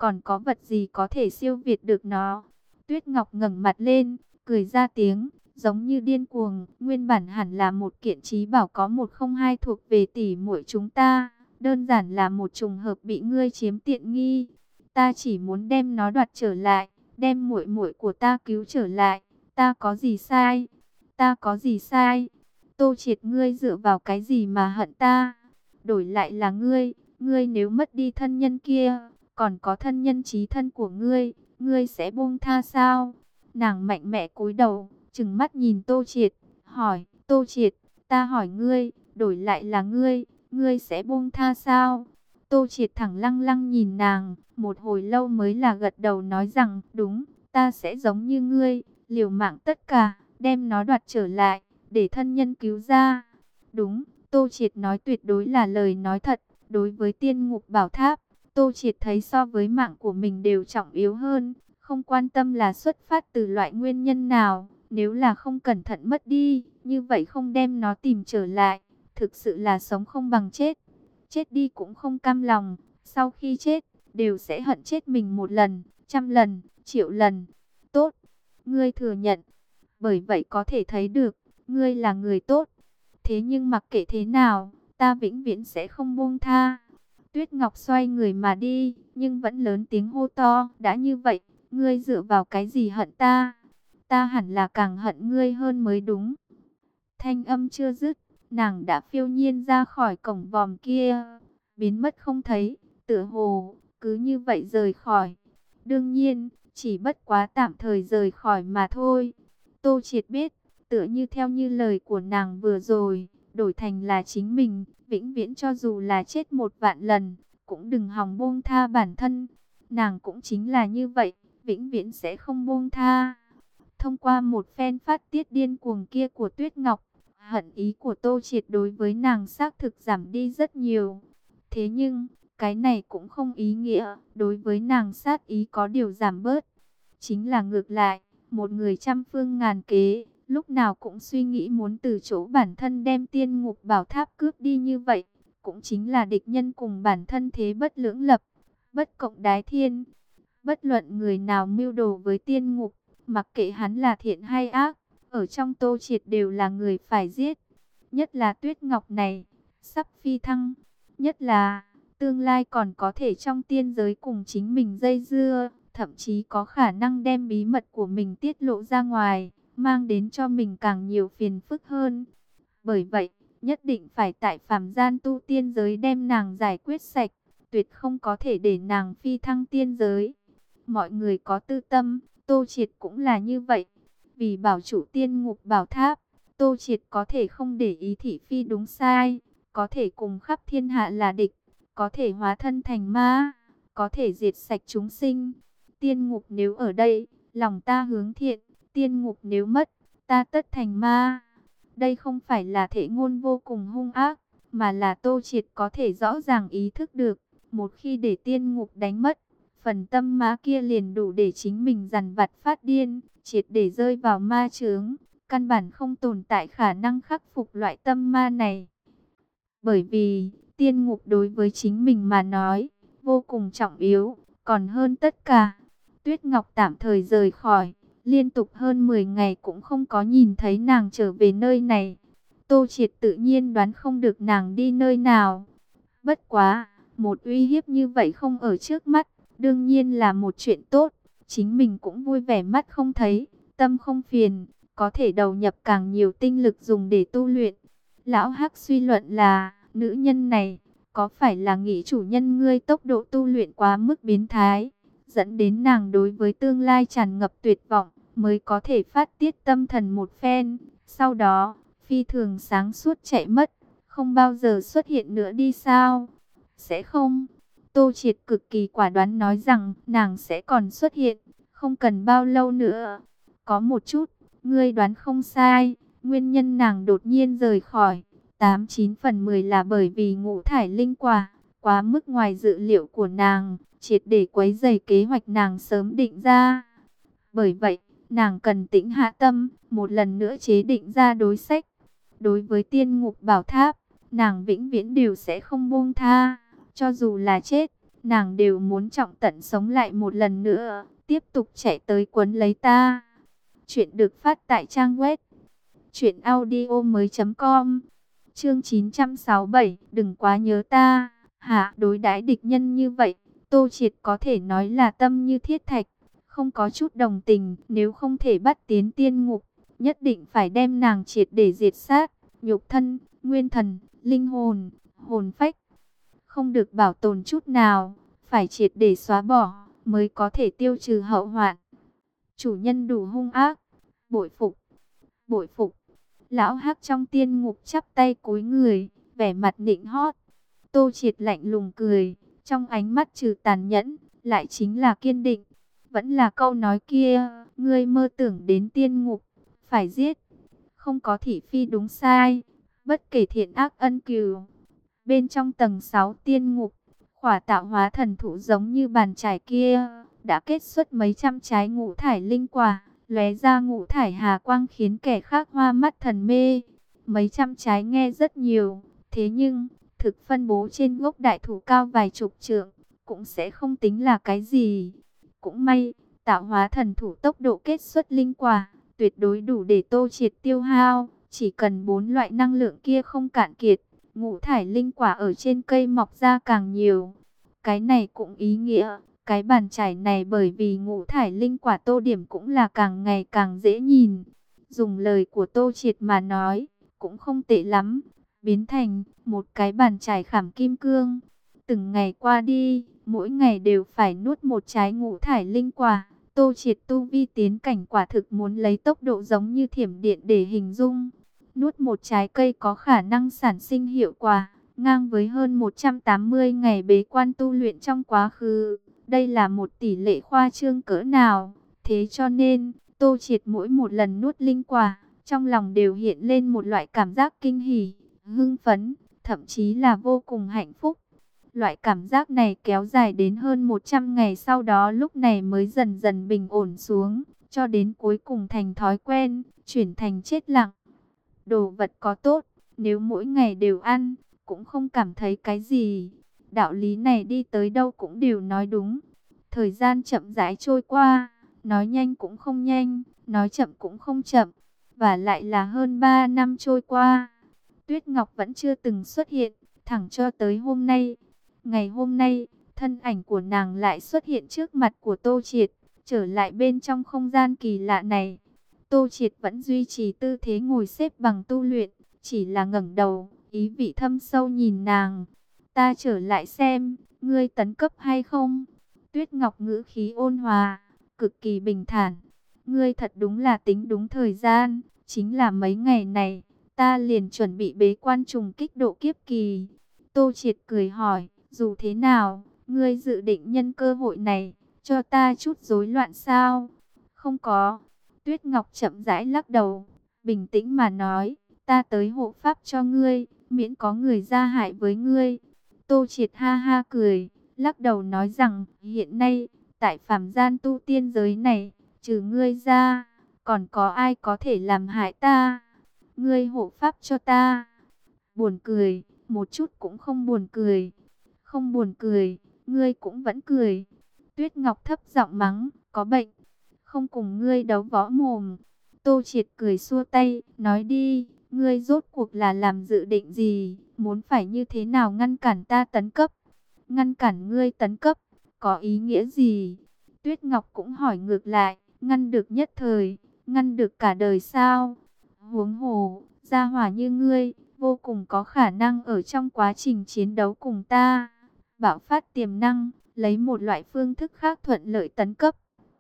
Speaker 1: còn có vật gì có thể siêu việt được nó? Tuyết Ngọc ngẩng mặt lên, cười ra tiếng, giống như điên cuồng. Nguyên bản hẳn là một kiện trí bảo có một không hai thuộc về tỷ muội chúng ta. Đơn giản là một trùng hợp bị ngươi chiếm tiện nghi. Ta chỉ muốn đem nó đoạt trở lại, đem muội muội của ta cứu trở lại. Ta có gì sai? Ta có gì sai? Tô Triệt, ngươi dựa vào cái gì mà hận ta? Đổi lại là ngươi, ngươi nếu mất đi thân nhân kia, còn có thân nhân chí thân của ngươi, ngươi sẽ buông tha sao? Nàng mạnh mẽ cúi đầu, trừng mắt nhìn Tô Triệt, hỏi, Tô Triệt, ta hỏi ngươi, đổi lại là ngươi, ngươi sẽ buông tha sao? Tô Triệt thẳng lăng lăng nhìn nàng, một hồi lâu mới là gật đầu nói rằng, đúng, ta sẽ giống như ngươi, liều mạng tất cả, đem nó đoạt trở lại, để thân nhân cứu ra. Đúng, Tô Triệt nói tuyệt đối là lời nói thật. Đối với tiên ngục bảo tháp, Tô Triệt thấy so với mạng của mình đều trọng yếu hơn. Không quan tâm là xuất phát từ loại nguyên nhân nào. Nếu là không cẩn thận mất đi, như vậy không đem nó tìm trở lại, thực sự là sống không bằng chết. Chết đi cũng không cam lòng. Sau khi chết, đều sẽ hận chết mình một lần, trăm lần, triệu lần. Tốt, ngươi thừa nhận. Bởi vậy có thể thấy được, ngươi là người tốt. Thế nhưng mặc kệ thế nào, ta vĩnh viễn sẽ không buông tha. Tuyết Ngọc xoay người mà đi, nhưng vẫn lớn tiếng hô to, đã như vậy, ngươi dựa vào cái gì hận ta? Ta hẳn là càng hận ngươi hơn mới đúng. Thanh âm chưa dứt, nàng đã phiêu nhiên ra khỏi cổng vòm kia, biến mất không thấy, tựa hồ, cứ như vậy rời khỏi. Đương nhiên, chỉ bất quá tạm thời rời khỏi mà thôi. Tô Triệt biết, tựa như theo như lời của nàng vừa rồi, đổi thành là chính mình, vĩnh viễn cho dù là chết một vạn lần, cũng đừng hòng buông tha bản thân. Nàng cũng chính là như vậy, vĩnh viễn sẽ không buông tha. Thông qua một phen phát tiết điên cuồng kia của Tuyết Ngọc, hận ý của Tô Triệt đối với nàng xác thực giảm đi rất nhiều. Thế nhưng, cái này cũng không ý nghĩa, đối với nàng sát ý có điều giảm bớt. Chính là ngược lại, một người trăm phương ngàn kế, lúc nào cũng suy nghĩ muốn từ chỗ bản thân đem tiên ngục bảo tháp cướp đi như vậy, cũng chính là địch nhân cùng bản thân thế bất lưỡng lập, bất cộng đái thiên. Bất luận người nào mưu đồ với tiên ngục, mặc kệ hắn là thiện hay ác, ở trong Tô Triệt đều là người phải giết. Nhất là Tuyết Ngọc này, sắp phi thăng, nhất là tương lai còn có thể trong tiên giới cùng chính mình dây dưa, thậm chí có khả năng đem bí mật của mình tiết lộ ra ngoài, mang đến cho mình càng nhiều phiền phức hơn. Bởi vậy, nhất định phải tại phàm gian tu tiên giới đem nàng giải quyết sạch, tuyệt không có thể để nàng phi thăng tiên giới. Mọi người có tư tâm, Tô Triệt cũng là như vậy. Vì bảo chủ tiên ngục bảo tháp, Tô Triệt có thể không để ý thị phi đúng sai, có thể cùng khắp thiên hạ là địch, có thể hóa thân thành ma, có thể diệt sạch chúng sinh. Tiên ngục nếu ở đây, lòng ta hướng thiện, tiên ngục nếu mất, ta tất thành ma. Đây không phải là thể ngôn vô cùng hung ác, mà là Tô Triệt có thể rõ ràng ý thức được, một khi để tiên ngục đánh mất, phần tâm ma kia liền đủ để chính mình dằn vặt phát điên, triệt để rơi vào ma chướng, căn bản không tồn tại khả năng khắc phục loại tâm ma này. Bởi vì, tiên ngục đối với chính mình mà nói, vô cùng trọng yếu, còn hơn tất cả. Tuyết Ngọc tạm thời rời khỏi, liên tục hơn mười ngày cũng không có nhìn thấy nàng trở về nơi này. Tô Triệt tự nhiên đoán không được nàng đi nơi nào. Bất quá, một uy hiếp như vậy không ở trước mắt, đương nhiên là một chuyện tốt. Chính mình cũng vui vẻ mắt không thấy, tâm không phiền, có thể đầu nhập càng nhiều tinh lực dùng để tu luyện. Lão Hắc suy luận là, nữ nhân này, có phải là nghĩ chủ nhân ngươi tốc độ tu luyện quá mức biến thái, dẫn đến nàng đối với tương lai tràn ngập tuyệt vọng, mới có thể phát tiết tâm thần một phen, sau đó, phi thường sáng suốt chạy mất, không bao giờ xuất hiện nữa đi sao? Sẽ không. Tô Triệt cực kỳ quả đoán nói rằng nàng sẽ còn xuất hiện, không cần bao lâu nữa. Có một chút, ngươi đoán không sai, nguyên nhân nàng đột nhiên rời khỏi, tám chín phần mười là bởi vì ngũ thải linh quả, quá mức ngoài dự liệu của nàng, triệt để quấy rầy kế hoạch nàng sớm định ra. Bởi vậy, nàng cần tĩnh hạ tâm, một lần nữa chế định ra đối sách. Đối với tiên ngục bảo tháp, nàng vĩnh viễn đều sẽ không buông tha, cho dù là chết, nàng đều muốn trọng tận sống lại một lần nữa, tiếp tục chạy tới quấn lấy ta. Chuyện được phát tại trang web truyện audio mới chấm com. Chương chín trăm sáu mươi bảy, đừng quá nhớ ta. Hả, đối đãi địch nhân như vậy, Tô Triệt có thể nói là tâm như thiết thạch, không có chút đồng tình. Nếu không thể bắt tiến tiên ngục, nhất định phải đem nàng triệt để diệt sát, nhục thân, nguyên thần, linh hồn, hồn phách, không được bảo tồn chút nào, phải triệt để xóa bỏ, mới có thể tiêu trừ hậu hoạn. Chủ nhân đủ hung ác, bội phục, bội phục. Lão Hắc trong tiên ngục chắp tay cúi người, vẻ mặt nịnh hót. Tô Triệt lạnh lùng cười, trong ánh mắt trừ tàn nhẫn, lại chính là kiên định. Vẫn là câu nói kia, ngươi mơ tưởng đến tiên ngục, phải giết. Không có thị phi đúng sai, bất kể thiện ác ân cừu. Bên trong tầng sáu tiên ngục, khỏa tạo hóa thần thụ giống như bàn chải kia, đã kết xuất mấy trăm trái ngũ thải linh quả, lóe ra ngũ thải hà quang khiến kẻ khác hoa mắt thần mê. Mấy trăm trái nghe rất nhiều, thế nhưng thực phân bố trên gốc đại thụ cao vài chục trượng, cũng sẽ không tính là cái gì. Cũng may, tạo hóa thần thụ tốc độ kết xuất linh quả tuyệt đối đủ để Tô Triệt tiêu hao, chỉ cần bốn loại năng lượng kia không cạn kiệt, ngũ thải linh quả ở trên cây mọc ra càng nhiều. Cái này cũng ý nghĩa, cái bàn chải này bởi vì ngũ thải linh quả tô điểm cũng là càng ngày càng dễ nhìn. Dùng lời của Tô Triệt mà nói, cũng không tệ lắm, biến thành một cái bàn chải khảm kim cương. Từng ngày qua đi, mỗi ngày đều phải nuốt một trái ngũ thải linh quả. Tô Triệt tu vi tiến cảnh quả thực muốn lấy tốc độ giống như thiểm điện để hình dung. Nuốt một trái cây có khả năng sản sinh hiệu quả, ngang với hơn một trăm tám mươi ngày bế quan tu luyện trong quá khứ. Đây là một tỷ lệ khoa trương cỡ nào. Thế cho nên, Tô Triệt mỗi một lần nuốt linh quả, trong lòng đều hiện lên một loại cảm giác kinh hỉ, hưng phấn, thậm chí là vô cùng hạnh phúc. Loại cảm giác này kéo dài đến hơn một trăm ngày sau đó lúc này mới dần dần bình ổn xuống, cho đến cuối cùng thành thói quen, chuyển thành chết lặng. Đồ vật có tốt, nếu mỗi ngày đều ăn, cũng không cảm thấy cái gì. Đạo lý này đi tới đâu cũng đều nói đúng. Thời gian chậm rãi trôi qua, nói nhanh cũng không nhanh, nói chậm cũng không chậm. Và lại là hơn ba năm trôi qua, Tuyết Ngọc vẫn chưa từng xuất hiện, thẳng cho tới hôm nay. Ngày hôm nay, thân ảnh của nàng lại xuất hiện trước mặt của Tô Triệt, trở lại bên trong không gian kỳ lạ này. Tô Triệt vẫn duy trì tư thế ngồi xếp bằng tu luyện, chỉ là ngẩng đầu, ý vị thâm sâu nhìn nàng. Ta trở lại xem, ngươi tấn cấp hay không? Tuyết Ngọc ngữ khí ôn hòa, cực kỳ bình thản. Ngươi thật đúng là tính đúng thời gian, chính là mấy ngày này, ta liền chuẩn bị bế quan trùng kích độ kiếp kỳ. Tô Triệt cười hỏi, dù thế nào, ngươi dự định nhân cơ hội này, cho ta chút rối loạn sao? Không có. Tuyết Ngọc chậm rãi lắc đầu, bình tĩnh mà nói, ta tới hộ pháp cho ngươi, miễn có người ra hại với ngươi. Tô Triệt ha ha cười, lắc đầu nói rằng, hiện nay, tại phàm gian tu tiên giới này, trừ ngươi ra, còn có ai có thể làm hại ta? Ngươi hộ pháp cho ta. Buồn cười, một chút cũng không buồn cười. Không buồn cười, ngươi cũng vẫn cười. Tuyết Ngọc thấp giọng mắng, có bệnh. Không cùng ngươi đấu võ mồm. Tô Triệt cười xua tay, nói đi, ngươi rốt cuộc là làm dự định gì, muốn phải như thế nào ngăn cản ta tấn cấp? Ngăn cản ngươi tấn cấp, có ý nghĩa gì? Tuyết Ngọc cũng hỏi ngược lại, ngăn được nhất thời, ngăn được cả đời sao? Huống hồ, gia hỏa như ngươi, vô cùng có khả năng ở trong quá trình chiến đấu cùng ta, bạo phát tiềm năng, lấy một loại phương thức khác thuận lợi tấn cấp.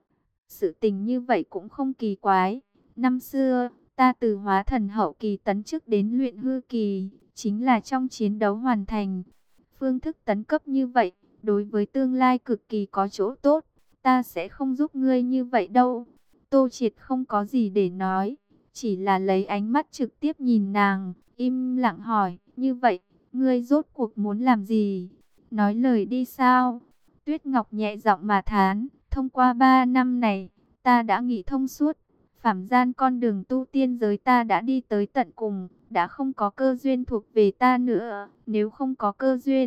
Speaker 1: Sự tình như vậy cũng không kỳ quái. Năm xưa, ta từ hóa thần hậu kỳ tấn chức đến luyện hư kỳ, chính là trong chiến đấu hoàn thành. Phương thức tấn cấp như vậy, đối với tương lai cực kỳ có chỗ tốt. Ta sẽ không giúp ngươi như vậy đâu. Tô Triệt không có gì để nói, chỉ là lấy ánh mắt trực tiếp nhìn nàng, im lặng hỏi, như vậy, ngươi rốt cuộc muốn làm gì? Nói lời đi sao? Tuyết Ngọc nhẹ giọng mà thán, thông qua ba năm này, ta đã nghĩ thông suốt. Phàm gian con đường tu tiên giới ta đã đi tới tận cùng, đã không có cơ duyên thuộc về ta nữa. Nếu không có cơ duyên,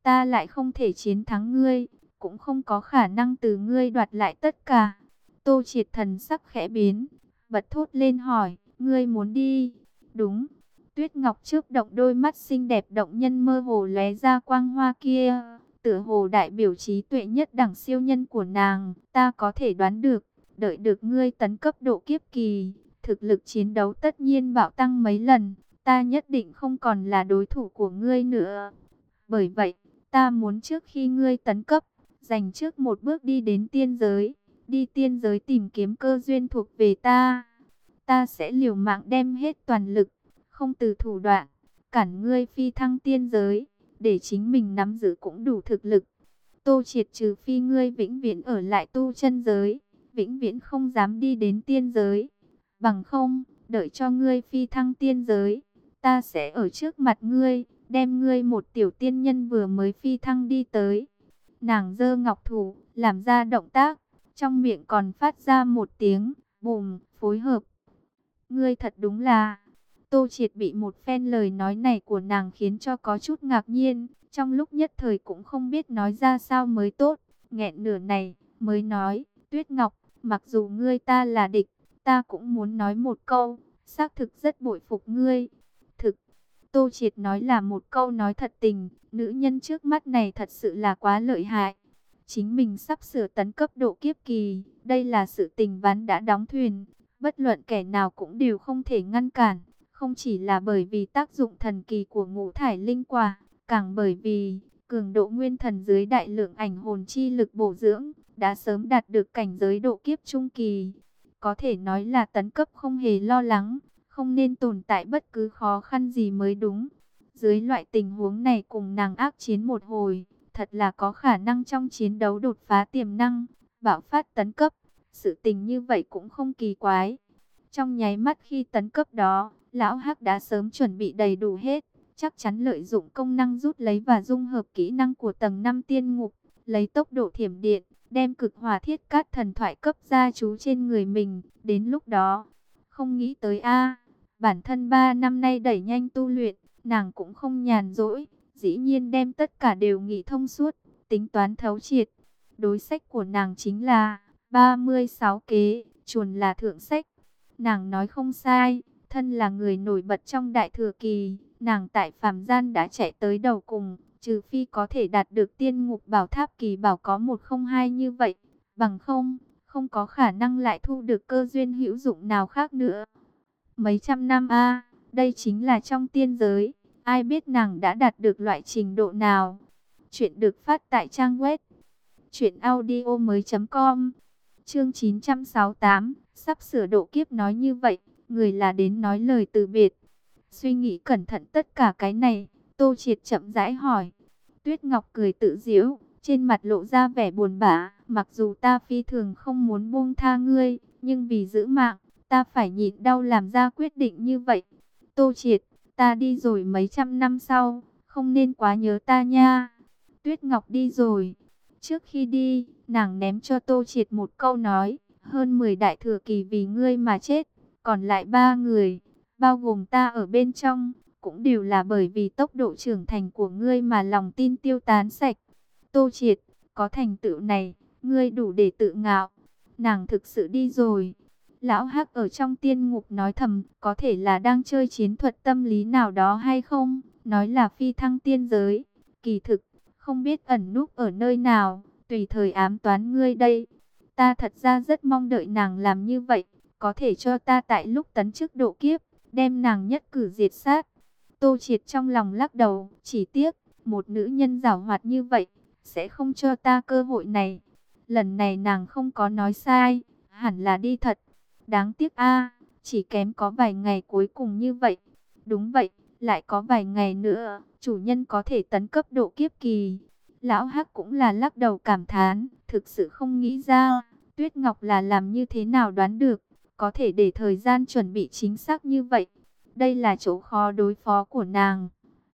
Speaker 1: ta lại không thể chiến thắng ngươi, cũng không có khả năng từ ngươi đoạt lại tất cả. Tô Triệt thần sắc khẽ biến, bật thốt lên hỏi, ngươi muốn đi? Đúng. Tuyết Ngọc chớp động đôi mắt xinh đẹp động nhân mơ hồ lóe ra quang hoa kia, tựa hồ đại biểu trí tuệ nhất đẳng siêu nhân của nàng. Ta có thể đoán được, đợi được ngươi tấn cấp độ kiếp kỳ, thực lực chiến đấu tất nhiên bạo tăng mấy lần, ta nhất định không còn là đối thủ của ngươi nữa. Bởi vậy, ta muốn trước khi ngươi tấn cấp, dành trước một bước đi đến tiên giới, đi tiên giới tìm kiếm cơ duyên thuộc về ta. Ta sẽ liều mạng đem hết toàn lực, không từ thủ đoạn, cản ngươi phi thăng tiên giới, để chính mình nắm giữ cũng đủ thực lực. Tô Triệt, trừ phi ngươi vĩnh viễn ở lại tu chân giới, vĩnh viễn không dám đi đến tiên giới. Bằng không, đợi cho ngươi phi thăng tiên giới, ta sẽ ở trước mặt ngươi, đem ngươi một tiểu tiên nhân vừa mới phi thăng đi tới. Nàng giơ ngọc thủ, làm ra động tác, trong miệng còn phát ra một tiếng bùm, phối hợp. Ngươi thật đúng là... Tô Triệt bị một phen lời nói này của nàng khiến cho có chút ngạc nhiên, trong lúc nhất thời cũng không biết nói ra sao mới tốt, nghẹn nửa này, mới nói, Tuyết Ngọc, mặc dù ngươi ta là địch, ta cũng muốn nói một câu, xác thực rất bội phục ngươi. Thực, Tô Triệt nói là một câu nói thật tình, nữ nhân trước mắt này thật sự là quá lợi hại. Chính mình sắp sửa tấn cấp độ kiếp kỳ, đây là sự tình ván đã đóng thuyền, bất luận kẻ nào cũng đều không thể ngăn cản. Không chỉ là bởi vì tác dụng thần kỳ của ngũ thải linh quả, càng bởi vì cường độ nguyên thần dưới đại lượng ảnh hồn chi lực bổ dưỡng, đã sớm đạt được cảnh giới độ kiếp trung kỳ. Có thể nói là tấn cấp không hề lo lắng, không nên tồn tại bất cứ khó khăn gì mới đúng. Dưới loại tình huống này cùng nàng ác chiến một hồi, thật là có khả năng trong chiến đấu đột phá tiềm năng, bạo phát tấn cấp. Sự tình như vậy cũng không kỳ quái. Trong nháy mắt khi tấn cấp đó, Lão Hắc đã sớm chuẩn bị đầy đủ hết, chắc chắn lợi dụng công năng rút lấy và dung hợp kỹ năng của tầng năm tiên ngục, lấy tốc độ thiểm điện, đem cực hỏa thiết cát thần thoại cấp gia trú trên người mình. Đến lúc đó, không nghĩ tới a, bản thân ba năm nay đẩy nhanh tu luyện, nàng cũng không nhàn rỗi, dĩ nhiên đem tất cả đều nghĩ thông suốt, tính toán thấu triệt. Đối sách của nàng chính là ba mươi sáu kế, chuồn là thượng sách. Nàng nói không sai. Thân là người nổi bật trong đại thừa kỳ, nàng tại phàm gian đã chạy tới đầu cùng, trừ phi có thể đạt được tiên ngục bảo tháp kỳ bảo có một không hai như vậy, bằng không, không có khả năng lại thu được cơ duyên hữu dụng nào khác nữa. Mấy trăm năm a, đây chính là trong tiên giới, ai biết nàng đã đạt được loại trình độ nào. Chuyện được phát tại trang web truyện audio mới chấm com. Chương chín trăm sáu mươi tám, sắp sửa độ kiếp nói như vậy. Người là đến nói lời từ biệt. Suy nghĩ cẩn thận tất cả cái này, Tô Triệt chậm rãi hỏi. Tuyết Ngọc cười tự giễu, trên mặt lộ ra vẻ buồn bã. Mặc dù ta phi thường không muốn buông tha ngươi, nhưng vì giữ mạng, ta phải nhịn đau làm ra quyết định như vậy. Tô Triệt, ta đi rồi mấy trăm năm sau, không nên quá nhớ ta nha. Tuyết Ngọc đi rồi. Trước khi đi, nàng ném cho Tô Triệt một câu nói, hơn mười đại thừa kỳ vì ngươi mà chết. Còn lại ba người, bao gồm ta ở bên trong, cũng đều là bởi vì tốc độ trưởng thành của ngươi mà lòng tin tiêu tán sạch. Tô Triệt, có thành tựu này, ngươi đủ để tự ngạo. Nàng thực sự đi rồi. Lão Hắc ở trong tiên ngục nói thầm, có thể là đang chơi chiến thuật tâm lý nào đó hay không? Nói là phi thăng tiên giới. Kỳ thực, không biết ẩn núp ở nơi nào, tùy thời ám toán ngươi đây. Ta thật ra rất mong đợi nàng làm như vậy. Có thể cho ta tại lúc tấn chức độ kiếp, đem nàng nhất cử diệt sát. Tô Triệt trong lòng lắc đầu, chỉ tiếc, một nữ nhân giảo hoạt như vậy, sẽ không cho ta cơ hội này. Lần này nàng không có nói sai, hẳn là đi thật. Đáng tiếc a, chỉ kém có vài ngày cuối cùng như vậy. Đúng vậy, lại có vài ngày nữa, chủ nhân có thể tấn cấp độ kiếp kỳ. Lão Hắc cũng là lắc đầu cảm thán, thực sự không nghĩ ra, Tuyết Ngọc là làm như thế nào đoán được. Có thể để thời gian chuẩn bị chính xác như vậy. Đây là chỗ khó đối phó của nàng.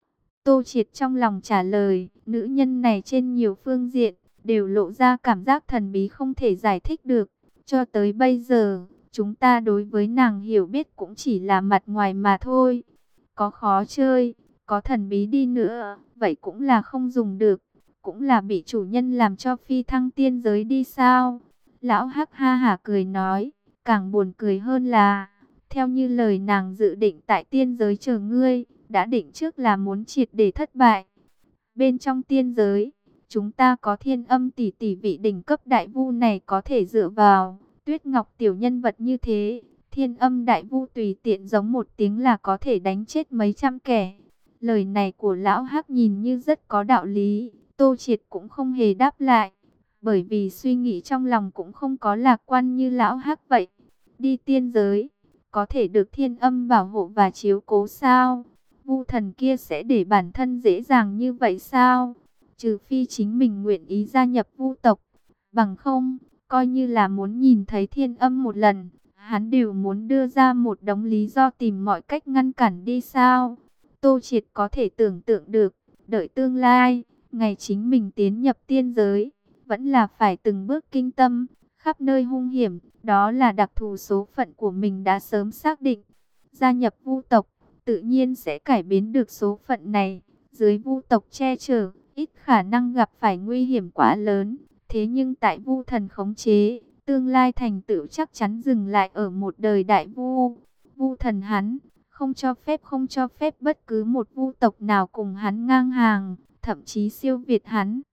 Speaker 1: Tô Triệt trong lòng trả lời, nữ nhân này trên nhiều phương diện, đều lộ ra cảm giác thần bí không thể giải thích được. Cho tới bây giờ, chúng ta đối với nàng hiểu biết cũng chỉ là mặt ngoài mà thôi. Có khó chơi, có thần bí đi nữa, vậy cũng là không dùng được, cũng là bị chủ nhân làm cho phi thăng tiên giới đi sao? Lão Hắc ha hả cười nói, càng buồn cười hơn là, theo như lời nàng dự định tại tiên giới chờ ngươi, đã định trước là muốn triệt để thất bại. Bên trong tiên giới, chúng ta có Thiên Âm tỷ tỷ vị đỉnh cấp đại vu này có thể dựa vào, Tuyết Ngọc tiểu nhân vật như thế, Thiên Âm đại vu tùy tiện giống một tiếng là có thể đánh chết mấy trăm kẻ. Lời này của lão Hắc nhìn như rất có đạo lý, Tô Triệt cũng không hề đáp lại, bởi vì suy nghĩ trong lòng cũng không có lạc quan như lão Hắc vậy. Đi tiên giới, có thể được Thiên Âm bảo hộ và chiếu cố sao? Vu thần kia sẽ để bản thân dễ dàng như vậy sao? Trừ phi chính mình nguyện ý gia nhập vu tộc, bằng không, coi như là muốn nhìn thấy Thiên Âm một lần, hắn đều muốn đưa ra một đống lý do tìm mọi cách ngăn cản đi sao? Tô Triệt có thể tưởng tượng được, đợi tương lai, ngày chính mình tiến nhập tiên giới, vẫn là phải từng bước kinh tâm, khắp nơi hung hiểm, đó là đặc thù số phận của mình đã sớm xác định. Gia nhập vu tộc, tự nhiên sẽ cải biến được số phận này, dưới vu tộc che chở, ít khả năng gặp phải nguy hiểm quá lớn, thế nhưng tại vu thần khống chế, tương lai thành tựu chắc chắn dừng lại ở một đời đại vu. Vu thần hắn, không cho phép không cho phép bất cứ một vu tộc nào cùng hắn ngang hàng, thậm chí siêu việt hắn.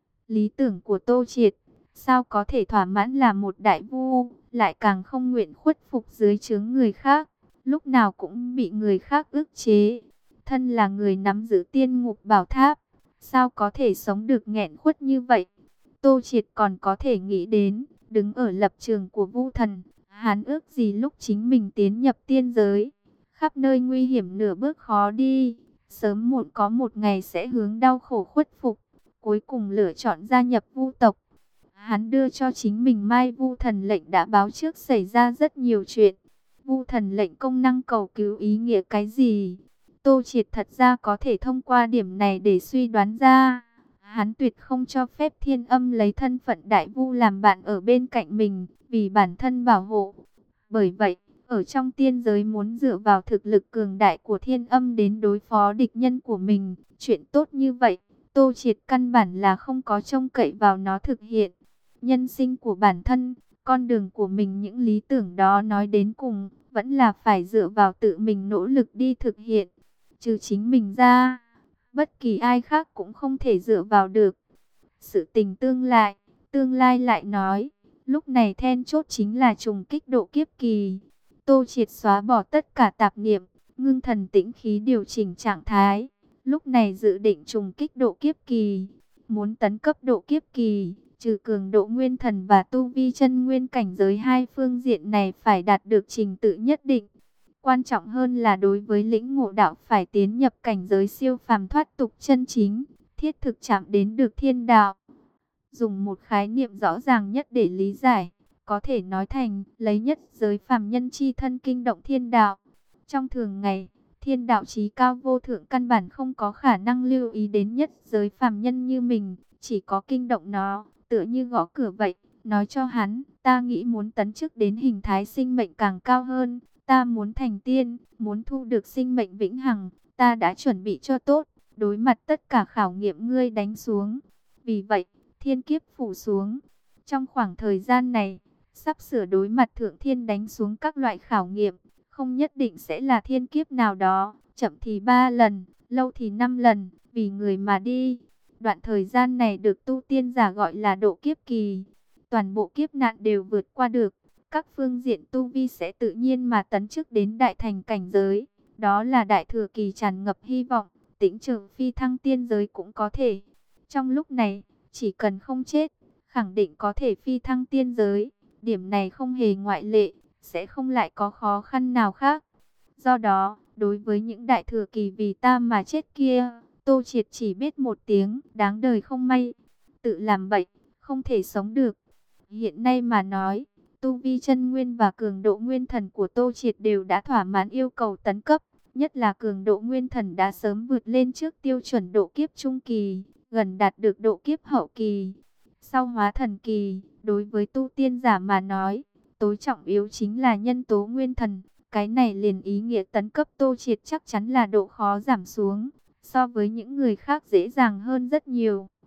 Speaker 1: Lý tưởng của Tô Triệt, sao có thể thỏa mãn là một đại vu, lại càng không nguyện khuất phục dưới trướng người khác, lúc nào cũng bị người khác ức chế. Thân là người nắm giữ tiên ngục bảo tháp, sao có thể sống được nghẹn khuất như vậy? Tô Triệt còn có thể nghĩ đến, đứng ở lập trường của vu thần, hắn ước gì lúc chính mình tiến nhập tiên giới, khắp nơi nguy hiểm nửa bước khó đi, sớm muộn có một ngày sẽ hướng đau khổ khuất phục, cuối cùng lựa chọn gia nhập vu tộc. Hắn đưa cho chính mình Mai Vu Thần lệnh đã báo trước xảy ra rất nhiều chuyện. Vu Thần lệnh công năng cầu cứu ý nghĩa cái gì? Tô Triệt thật ra có thể thông qua điểm này để suy đoán ra. Hắn tuyệt không cho phép Thiên Âm lấy thân phận đại vu làm bạn ở bên cạnh mình, vì bản thân bảo hộ. Bởi vậy, ở trong tiên giới muốn dựa vào thực lực cường đại của Thiên Âm đến đối phó địch nhân của mình, chuyện tốt như vậy, Tô Triệt căn bản là không có trông cậy vào nó thực hiện. Nhân sinh của bản thân, con đường của mình, những lý tưởng đó nói đến cùng, vẫn là phải dựa vào tự mình nỗ lực đi thực hiện. Trừ chính mình ra, bất kỳ ai khác cũng không thể dựa vào được. Sự tình tương lại, tương lai lại nói, lúc này then chốt chính là trùng kích độ kiếp kỳ. Tô Triệt xóa bỏ tất cả tạp niệm, ngưng thần tĩnh khí điều chỉnh trạng thái. Lúc này dự định trùng kích độ kiếp kỳ, muốn tấn cấp độ kiếp kỳ, trừ cường độ nguyên thần và tu vi chân nguyên cảnh giới hai phương diện này phải đạt được trình tự nhất định. Quan trọng hơn là đối với lĩnh ngộ đạo phải tiến nhập cảnh giới siêu phàm thoát tục chân chính, thiết thực chạm đến được thiên đạo. Dùng một khái niệm rõ ràng nhất để lý giải, có thể nói thành lấy nhất giới phàm nhân chi thân kinh động thiên đạo. Trong thường ngày, thiên đạo chí cao vô thượng căn bản không có khả năng lưu ý đến nhất giới phàm nhân như mình, chỉ có kinh động nó, tựa như gõ cửa vậy, nói cho hắn, ta nghĩ muốn tấn chức đến hình thái sinh mệnh càng cao hơn, ta muốn thành tiên, muốn thu được sinh mệnh vĩnh hằng, ta đã chuẩn bị cho tốt, đối mặt tất cả khảo nghiệm ngươi đánh xuống. Vì vậy, thiên kiếp phủ xuống. Trong khoảng thời gian này, sắp sửa đối mặt thượng thiên đánh xuống các loại khảo nghiệm, không nhất định sẽ là thiên kiếp nào đó, chậm thì ba lần, lâu thì năm lần, vì người mà đi. Đoạn thời gian này được tu tiên giả gọi là độ kiếp kỳ. Toàn bộ kiếp nạn đều vượt qua được, các phương diện tu vi sẽ tự nhiên mà tấn chức đến đại thành cảnh giới. Đó là đại thừa kỳ tràn ngập hy vọng, tĩnh trường phi thăng tiên giới cũng có thể. Trong lúc này, chỉ cần không chết, khẳng định có thể phi thăng tiên giới. Điểm này không hề ngoại lệ, sẽ không lại có khó khăn nào khác. Do đó, đối với những đại thừa kỳ vì ta mà chết kia, Tô Triệt chỉ biết một tiếng, đáng đời không may. Tự làm bậy, không thể sống được. Hiện nay mà nói, tu vi chân nguyên và cường độ nguyên thần của Tô Triệt đều đã thỏa mãn yêu cầu tấn cấp. Nhất là cường độ nguyên thần đã sớm vượt lên trước tiêu chuẩn độ kiếp trung kỳ, gần đạt được độ kiếp hậu kỳ. Sau hóa thần kỳ, đối với tu tiên giả mà nói, tối trọng yếu chính là nhân tố nguyên thần. Cái này liền ý nghĩa tấn cấp Tô Triệt chắc chắn là độ khó giảm xuống. so với những người khác dễ dàng hơn rất nhiều.